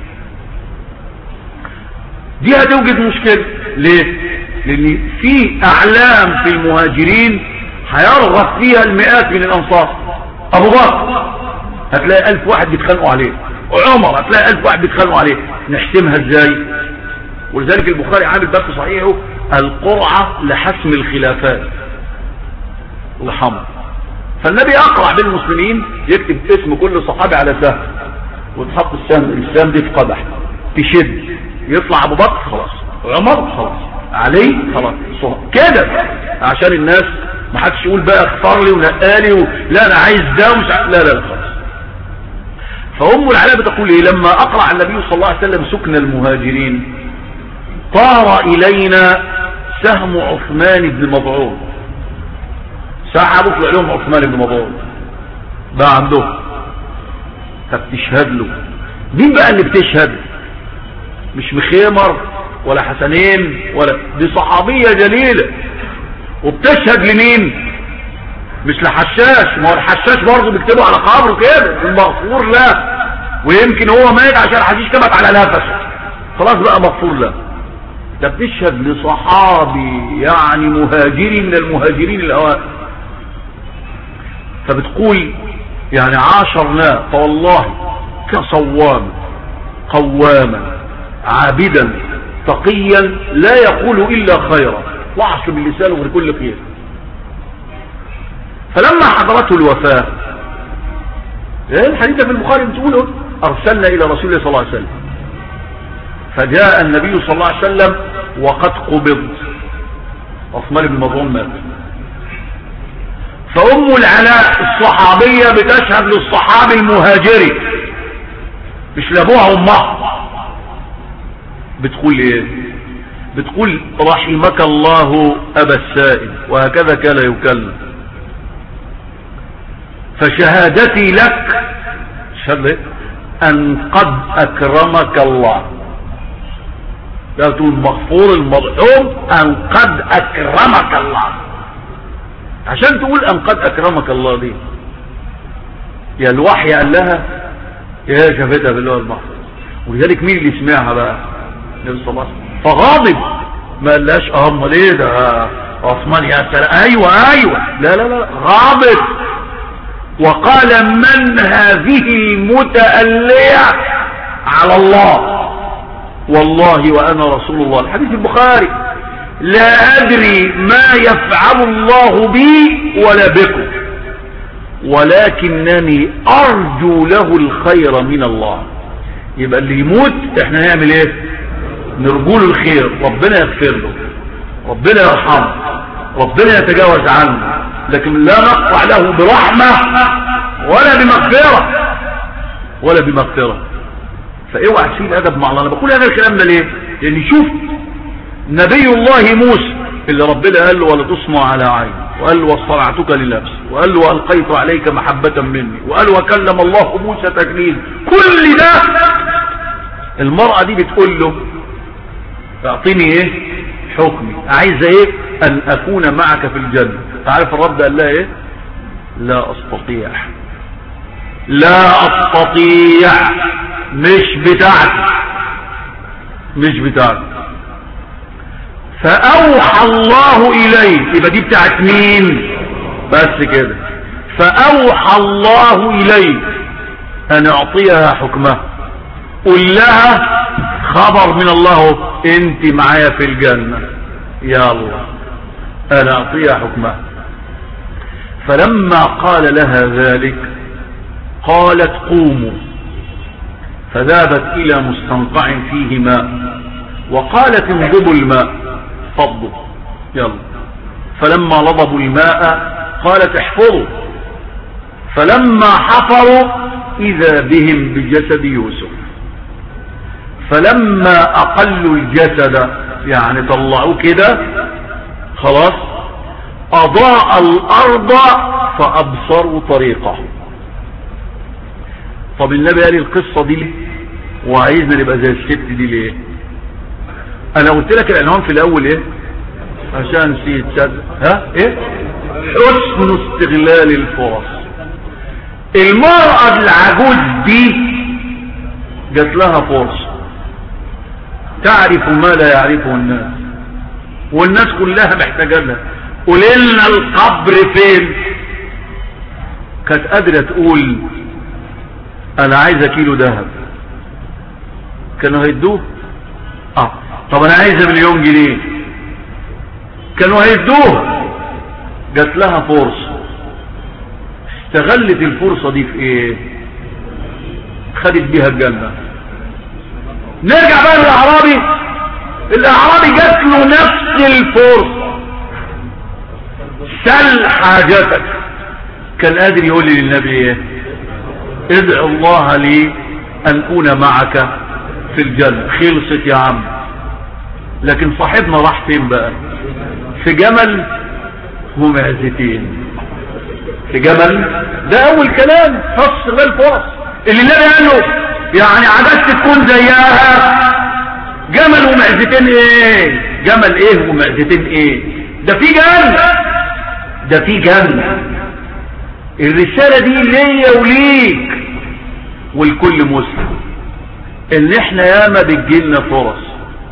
دي هتوجد مشكلة. ليه؟ لان في اعلام في المهاجرين هيرغب فيها المئات من الانصار. ابو بكر هتلاقي الف واحد بيتخانقوا عليه، وعمر هتلاقي الف واحد بيتخانقوا عليه، نحسمها ازاي؟ ولذلك البخاري عامل باب في صحيحه القرعة لحسم الخلافات الحمر. فالنبي اقرع بين المسلمين، يكتب اسم كل صحابي على سهم، وتحط السهم السهم دي في قدح تشد، يطلع ابو بكر خلاص، عمر خلاص، علي خلاص كده، عشان الناس ما حدش يقول بقى اختار لي ونقالي و... لا انا عايز ده ومش ع... لا لا لا خلاص. فام العلاء بتقول ايه؟ لما اقرع النبي صلى الله عليه وسلم سكن المهاجرين طار الينا سهم عثمان بن مظعون. سحبوا في علوم عثمان بن مظعون ده عنده، فبتشهد له. مين بقى اللي بتشهد؟ مش مخيمر ولا حسنين ولا، دي صحابية جليلة، وبتشهد لمين؟ مش لحشاش، ما هو الحشاش برضه بيكتبوا على قبره كده المغفور له، ويمكن هو مات عشان الحشيش كبت على نفسه خلاص بقى مغفور له. ده بتشهد لصحابي يعني مهاجري من المهاجرين الاوائل. فبتقول يعني عاشرناه فوالله كصواما قواما عابدا تقيا لا يقول الا خيرا وعصر بلسانه من كل خير. فلما حضرته الوفاة، الحديث في البخاري بتقوله ارسلنا الى رسول الله صلى الله عليه وسلم، فجاء النبي صلى الله عليه وسلم وقد قبض، عثمان بن مظعون مات. فأم العلاء الصحابية بتشهد للصحابي المهاجري مش لابوها وامها، بتقول ايه؟ بتقول رحمك الله ابا السائب، وهكذا كان يكلم. فشهادتي لك شهد ان قد اكرمك الله، لا تقول مغفور المرحوم ان قد اكرمك الله، عشان تقول ان قد اكرمك الله دي يا الوحي قال لها يا شافتها بالله المحفوظ. ولذلك مين اللي سمعها بقى؟ النبي صلى الله عليه وسلم، فغاضب ما قالهاش اه امال ايه ده عثمان يا سلام، ايوه ايوه لا لا لا، غاضب وقال من هذه المتألية على الله والله وانا رسول الله. الحديث البخاري لا ادري ما يفعل الله بي ولا بكم ولكنني ارجو له الخير من الله. يبقى اللي يموت احنا نعمل ايه؟ نرجو له الخير، ربنا يغفر له، ربنا يرحمه، ربنا يتجاوز عنه، لكن لا نقطع له برحمة ولا بمغفرة ولا بمغفرة. فاوعى تشيل ادب مع الله. انا بقول هذا الكلام ده ليه؟ لان شوف نبي الله موسى اللي ربنا قال له ولا تصنع على عيني، وقال له واصطنعتك لنفسي، وقال له والقيت عليك محبة مني، وقال وكلم الله موسى تكليما. كل ده المرأة دي بتقول له اعطيني ايه حكمي، عايزة ايه؟ ان اكون معك في الجنة. تعرف الرب قال لها ايه؟ لا استطيع، لا استطيع، مش بتاعتي مش بتاعتي. فاوحى الله اليه، يبقى دي بتاعت مين؟ بس كده. فاوحى الله اليه ان اعطيها حكمها، قل لها خبر من الله انت معايا في الجنة يا الله، انا اعطيها حكمها. فلما قال لها ذلك قالت قوموا، فذهبت الى مستنقع فيه ماء وقالت انضبوا الماء، فضوا يلا. فلما لضبوا الماء قالت احفروا، فلما حفروا إذا بهم بجسد يوسف، فلما أقلوا الجسد يعني طلعوه كده خلاص أضاء الأرض فأبصروا طريقه. طب النبي قال القصة دي وعايزنا نبقى زي الست دي ليه؟ أنا قلت لك العنوان في الأول إيه؟ عشان نسيت صدق. ها إيه؟ حسن استغلال الفرص. المرأة العجوز دي جات لها فرصة تعرف ما لا يعرفه الناس، والناس كلها محتاجة لها. قولنا القبر فين؟ كانت قادرة تقول انا عايزة كيلو ذهب، كانوا هيدوه. اه طب انا عايزة مليون جنيه، كانوا هيدوه. جات لها فرصة، استغلت الفرصة دي في ايه؟ خدت بيها الجنة. نرجع بقى للأعرابي. الأعرابي جات له نفس الفرصة، سل حاجتك. كان قادر يقول لي للنبي ايه؟ ادعو الله لي ان اكون معك في الجنة. خلصت يا عم. لكن صاحبنا راح فين بقى؟ في جمل ومعزتين. في جمل ده اول كلام خاص بالفرص اللي النبي قال له يعني عجزت تكون زيها. جمل ومعزتين ايه؟ جمل ايه ومعزتين ايه؟ ده في جنة، ده في جنة. الرسالة دي ليا وليك والكل مسلم، ان احنا ياما بتجيلنا فرص،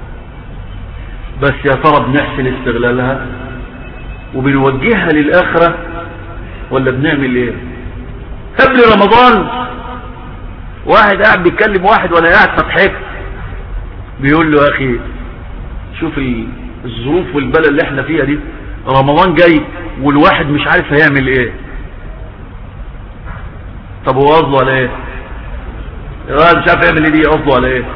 بس يا ترى بنحسن استغلالها وبنوجهها للآخرة ولا بنعمل ايه؟ قبل رمضان واحد قاعد بيتكلم واحد ولا قاعد فضحك، بيقول له يا اخي شوف الظروف والبلد اللي احنا فيها دي، رمضان جاي والواحد مش عارف هيعمل ايه. طب هو قصده على ايه؟ الواحد مش عارف يعمل ايه دي، قصده على ايه؟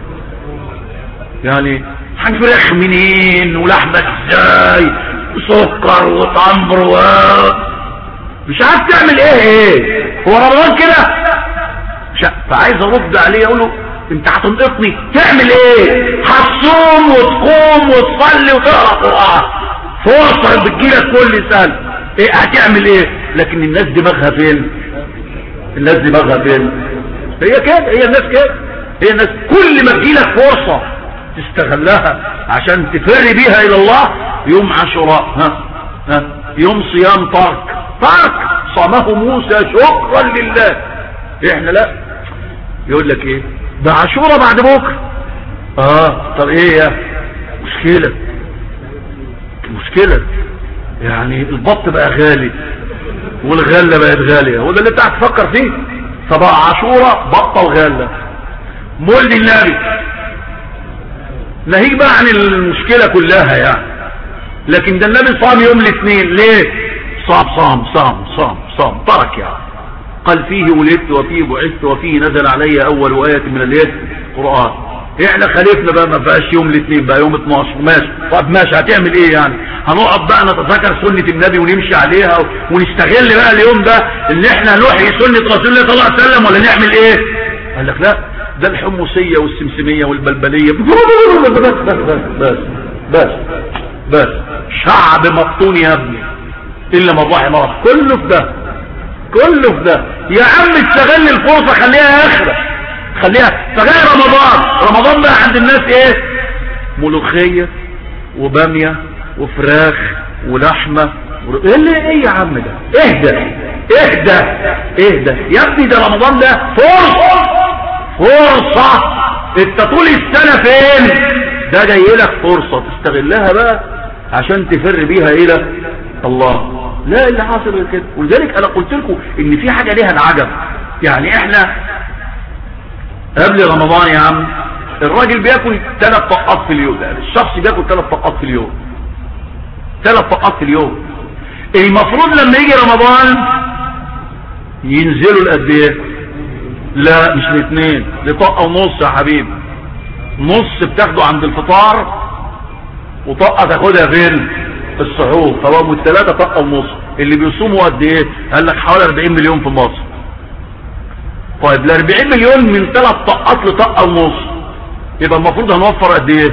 يعني هنفرخ منين ولحمة ازاي وسكر وتمر و مش عارف تعمل ايه. ايه هو رمضان كده؟ فعايز ارد عليه اقول له انت هتنقطني تعمل ايه؟ هتصوم وتقوم وتصلي وتقرا قران، فرصه بتجيلك كل سنه. ايه هتعمل ايه؟ لكن الناس دماغها فين؟ الناس دماغها فين؟ هي كده، هي الناس كده، هي الناس كل ما تجيلك فرصه تستغلها عشان تفر بيها الى الله. يوم عاشوراء ها ها يوم صيام ترك ترك صامه موسى شكرا لله. احنا لا، يقول لك ايه ده عاشوراء بعد بكره. اه طب ايه يا مشكله؟ مشكله يعني البط بقى غالي والغله بقت غاليه، وده اللي انت هتفكر فيه. طب عاشوراء بطه وغله، مولد النبي ناهيك بقى عن المشكله كلها يعني. لكن ده النبي صام يوم الاثنين ليه؟ صام صام صام صام صام ترك يعني. قال فيه ولدت وفيه بعثت وفيه نزل علي اول آية من الايات القرآن. احنا خليفنا بقى ما بقاش يوم الاثنين بقى يوم اتناشر. ماشي طب ماشي هتعمل ايه يعني؟ هنقعد بقى نتذكر سنة النبي ونمشي عليها ونستغل بقى اليوم ده ان احنا نحيي سنة رسول الله صلى الله عليه وسلم ولا نعمل ايه؟ قال لك لا، ده الحمصية والسمسمية والبلبلية بس بس بس بس بس شعب مبطون يا ابني الا من رحم ربك. كله في ده كله في ده يا عم. استغل الفرصة خليها اخرة، خليها تغير رمضان. رمضان بقى عند الناس ايه؟ ملوخية وبامية وفراخ ولحمة و... ايه اللي ايه يا عم ده؟ اهدى اهدى اهدى يا ابني، ده رمضان ده فرصة فرصة. انت طول السنة فين؟ ده جاي لك فرصة تستغلها بقى عشان تفر بيها الى الله. لا اللي حاصل غير كده. ولذلك انا قلت لكم ان في حاجة ليها العجب. يعني احنا قبل رمضان يا عم الراجل بياكل ثلاث طاقات في اليوم، يعني الشخص بياكل ثلاث طاقات في اليوم، ثلاث طاقات في اليوم. المفروض لما يجي رمضان ينزلوا لقد ايه؟ لا مش الاثنين، لطاقة ونص يا حبيبي. نص بتاخده عند الفطار وطاقة تاخدها فين؟ السحور، فواموا الثلاثة طقة ونص. اللي بيصوموا قد ايه؟ قال لك حوالي أربعين مليون في مصر. طيب ال أربعين مليون من ثلاث طقات لطقة ونص، يبقى المفروض هنوفر قد ايه؟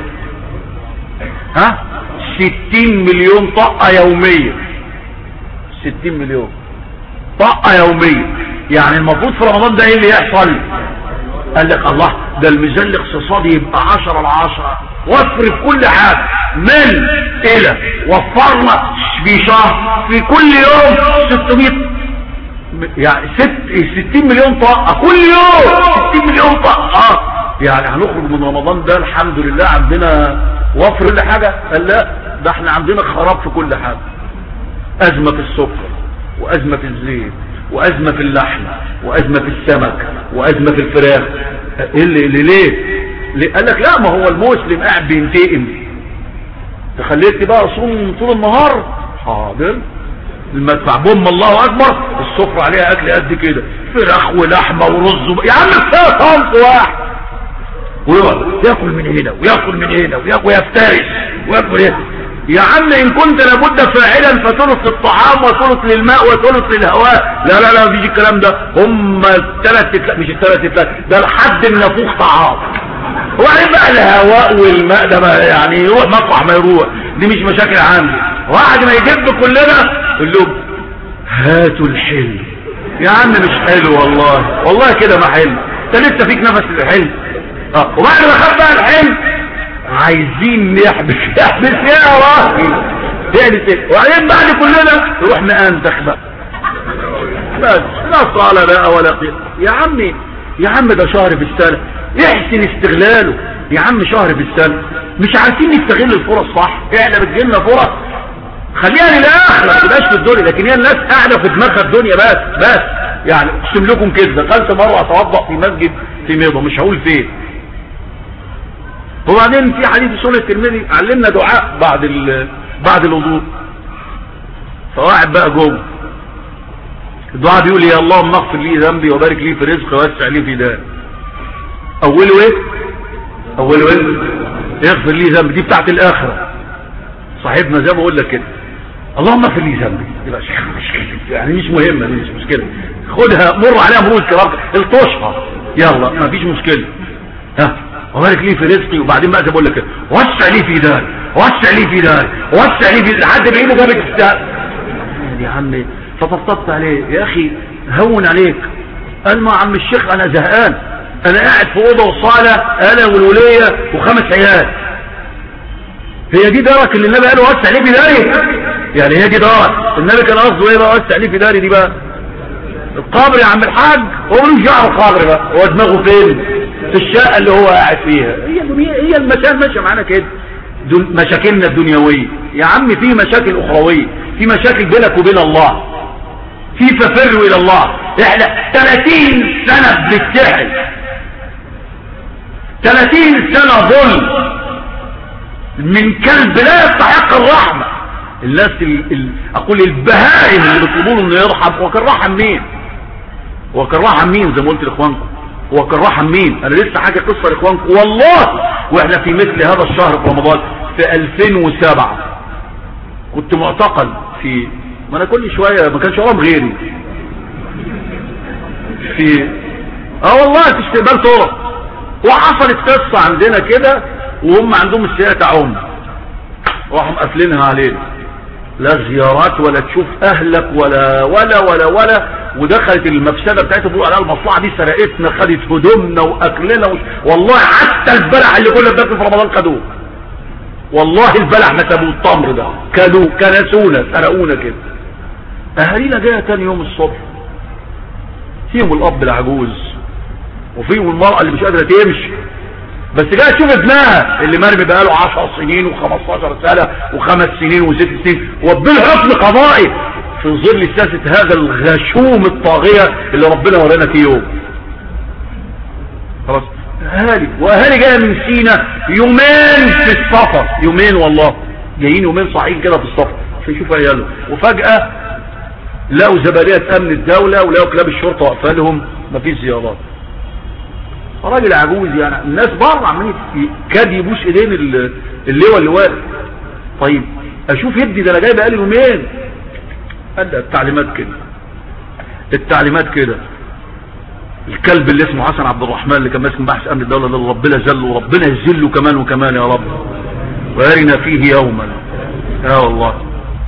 ها؟ ستين مليون طقة يومية. ستين مليون طقة يومية. يعني المفروض في رمضان ده ايه اللي يحصل؟ قال لك الله، ده الميزان الاقتصادي يبقى عشرة على عشرة، وفر في كل حاجة من الى، وفرنا في شهر في كل يوم ستمائة، يعني ست ستين مليون طاقة كل يوم، ستين مليون طاقة. يعني هنخرج من رمضان ده الحمد لله عندنا وفر كل حاجة. قال لا، ده احنا عندنا خراب في كل حاجة. أزمة في السكر، وأزمة في الزيت، وأزمة في اللحمة، وأزمة في السمك، وأزمة في الفراخ. ايه اللي, اللي ليه؟ ليه؟ قال لك لا، ما هو المسلم قاعد بينتقم. تخليت بقى اصوم طول النهار؟ حاضر. المدفع بوم الله اكبر، السفرة عليها اكل قد كده، فراخ ولحمة ورز وب... يا عم كفايه صنف واحد، ويقعد ياكل من هنا وياكل من هنا وياكل ويفترس وياكل هنا. يا عم ان كنت لابد فاعلا فثلث للطعام وثلث للماء وثلث للهواء. لا لا لا، مفيش الكلام ده. هم الثلاث مش الثلاث ثلاث ده لحد النافوخ طعام. وبعدين بقى الهواء والماء ده بقى يعني يروح مطرح ما يروح، دي مش مشاكل عندي. واحد ما يجيب كلنا يقول له هاتوا الحلم. يا عم مش حلو والله، والله كده ما حلو. انت لسه فيك نفس الحلم. اه وبعد ما خد بقى الحلم عايزين نحبس. نحبس يا راجل، تحبس ايه؟ وبعدين بعد كلنا يروح نأنتخ بقى، بس لا صالة بقى ولا قيل. يا عمي يا عم ده شهر في السنة، احسن استغلاله. يا عم شهر في السنة، مش عارفين نستغل الفرص صح. احنا بتجيلنا فرص خليها للاخره، ما تبقاش في الدنيا. لكن هي الناس قاعده في دماغها الدنيا بس بس. يعني اقسم لكم كده، دخلت مره اتوضا في مسجد في ميضه، مش هقول فين. وبعدين في حديث سنن الترمذي علمنا دعاء بعد ال... بعد الوضوء. فواحد بقى جوه الدعاء بيقول يا اللهم اغفر لي ذنبي وبارك لي في رزقي ووسع لي في داري. اوله ايه؟ اوله ايه؟ اغفر لي ذنبي، دي بتاعت الاخره. صاحبنا زي ما بقول لك كده، اللهم اغفر لي ذنبي، يبقى يعني مش مهمه، مش مشكله، خدها مر عليها مرور الكرام، الطشها يلا ما فيش مشكله. ها وبارك لي في رزقي. وبعدين بقى زي ما بقول لك كده، وسع لي في داري، وسع لي في داري، وسع لي في لحد بعيده جابت السقف. يا عمي فطبطبت عليه، يا اخي هون عليك. قال ما عم الشيخ انا زهقان، انا قاعد في اوضه وصاله انا والوليه وخمس عيال. هي دي دارك اللي النبي قاله وسع لي في داري؟ يعني هي دي دارك؟ النبي كان قصده ايه بقى وسع لي في داري دي بقى؟ القبر يا عم الحاج، هو مش دعوه القبر بقى، هو دماغه فين؟ في الشقه اللي هو قاعد فيها. هي هي المشاكل ماشيه معانا كده، مشاكلنا الدنيويه. يا عم في مشاكل اخرويه، في مشاكل بينك وبين الله، في ففروا الى الله. احنا ثلاثين سنه بنتحل، ثلاثين سنه ظلم من كلب لا يستحق الرحمة. الناس ال... ال... اقول البهائم اللي بيطلبوا له انه يرحم، هو كان رحم مين؟ هو كان رحم مين؟ زي ما قلت لاخوانكم، هو كان رحم مين؟ انا لسه حاجه قصه لاخوانكم والله، واحنا في مثل هذا الشهر في رمضان في ألفين وسبعة كنت معتقل في، ما انا كل شويه ما كانش وراهم غيري في اه والله في استقبال طرق. وحصلت قصه عندنا كده، وهم عندهم السيئة عم راحوا مقفلينها علينا، لا زيارات ولا تشوف اهلك ولا ولا ولا ولا. ودخلت المفسده بتاعتهم بيقولوا عليها المصلحه دي سرقتنا، خدت هدومنا واكلنا و... والله حتى البلح اللي كنا بناكله في رمضان خدوه، والله البلح ما سابوه، التمر ده كلوه، كنسونا، سرقونا كده. اهالينا جايه تاني يوم الصبح، فيهم الاب العجوز وفيهم المراه اللي مش قادره تمشي، بس جاي تشوف ابنها اللي مرمي بقاله عشر سنين وخمستاشر سنة وخمس سنين وست سنين، وبين حكم قضائي في ظل سياسة هذا الغشوم الطاغية اللي ربنا ورانا في يوم. خلاص اهالي واهالي جايه من سينا يومين في السفر، يومين والله جايين يومين صاحيين كده في السفر عشان يشوفوا عيالهم، وفجأة لقوا زبالية امن الدولة ولقوا كلاب الشرطة واقفه لهم، مفيش زيارات. راجل عجوز يعني، الناس بره عمالين كاد يبوس ايدين اللواء اللي واقف. طيب اشوف يدي ده انا جاي بقالي يومين. قال ده التعليمات كده، التعليمات كده. الكلب اللي اسمه حسن عبد الرحمن اللي كان ماسك بحث امن الدوله ده ربنا جله وربنا يذله كمان وكمان يا رب ويرنا فيه يوما. يا والله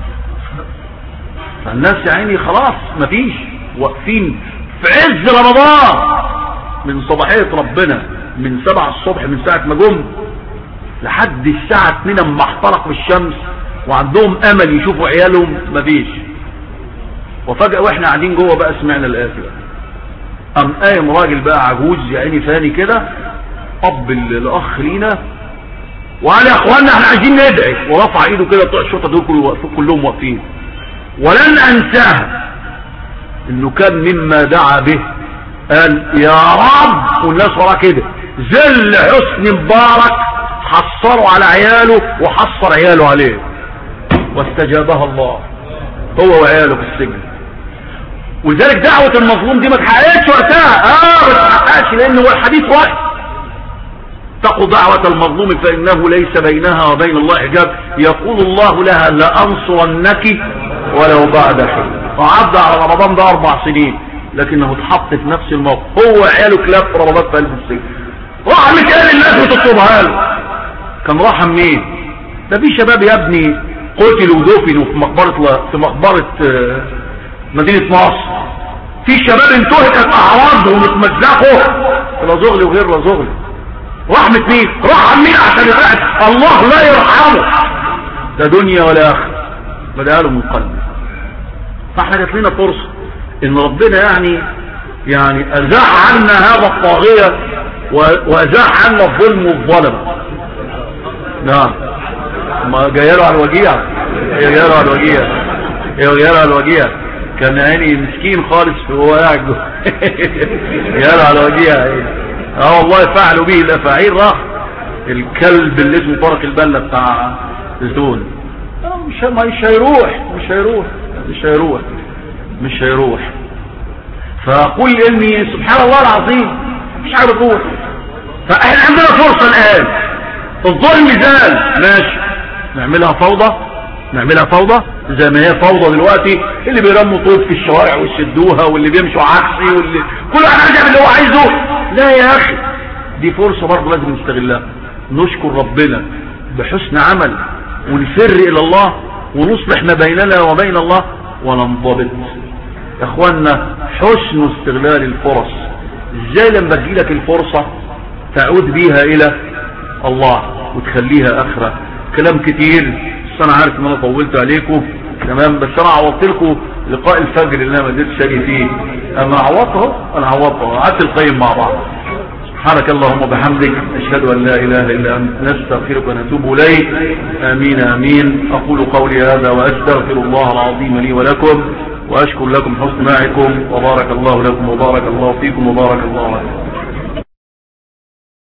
فالناس يا عيني خلاص مفيش، واقفين في عز رمضان من صباحيه ربنا من سبعة الصبح من ساعه ما جم لحد الساعه اتنين اما احترقوا الشمس وعندهم امل يشوفوا عيالهم مفيش. وفجاه واحنا قاعدين جوه بقى سمعنا الآتي بقى، قام قايم راجل بقى عجوز يا عيني فاني كده اب الاخ لينا وقال يا اخوانا احنا عايزين ندعي، ورفع ايده كده بتوع الشرطه دول كلهم واقفين. ولن انساها انه كان مما دعا به قال يا رب والناس وراه كده ذل حسني مبارك حصروا على عياله وحصر عياله عليه، واستجابها الله هو وعياله في السجن. ولذلك دعوة المظلوم دي ما اتحققتش وقتها، اه ما اتحققش لان هو الحديث واحد، اتقوا دعوة المظلوم فانه ليس بينها وبين الله حجاب يقول الله لها لانصرنك ولو بعد حين. وعدى على رمضان ده اربع سنين لكنه اتحط في نفس الموقف، هو عياله كلاب في رمضان في قلب السجن. رحمة قال الناس بتطلبها له، كان رحم مين؟ ده في شباب يا ابني قتلوا ودفنوا في مقبرة في مقبرة مدينة نصر، في شباب انتهكت اعراضهم ومتمزقوا لا زغلي وغير لا زغلي. رحمة مين؟ رحم مين عشان يرعب الله لا يرحمه، ده دنيا ولا اخر بدأ له من قلبه. فاحنا جات لنا فرصة ان ربنا يعني يعني ازاح عنا هذا الطاغية وازاح عنا الظلم والظلم. نعم ما جايله على الوجيع، جايله على الوجيع، جايله على الوجيع، كان عيني مسكين خالص وهو قاعد جايله على الوجيع. اه والله فعلوا به الافاعيل راح الكلب اللي اسمه طارق البله بتاع الزون مش مش هيروح مش هيروح مش هيروح مش هيروح. فاقول اني سبحان الله العظيم مش عارف اروح. فاحنا عندنا فرصه الان، الظلم زال ماشي نعملها فوضى، نعملها فوضى زي ما هي فوضى دلوقتي، اللي بيرموا طوب في الشوارع ويشدوها واللي بيمشوا عكسي واللي كل واحد يعمل اللي هو عايزه. لا يا اخي دي فرصه برضه لازم نستغلها، نشكر ربنا بحسن عمل ونفر الى الله ونصلح ما بيننا وبين الله وننضبط. يا اخوانا حسن استغلال الفرص، ازاي لما تجيلك الفرصه تعود بيها الى الله وتخليها اخره. كلام كتير بس انا عارف ان انا طولت عليكم تمام، بس انا عوضت لكم لقاء الفجر اللي انا ما قدرتش اجي فيه، انا عوضته انا عوضته قعدت القيم مع بعض. سبحانك اللهم وبحمدك اشهد ان لا اله الا انت نستغفرك ونتوب اليك. امين امين. اقول قولي هذا واستغفر الله العظيم لي ولكم واشكر لكم حسن معكم، وبارك الله لكم وبارك الله فيكم وبارك الله لكم.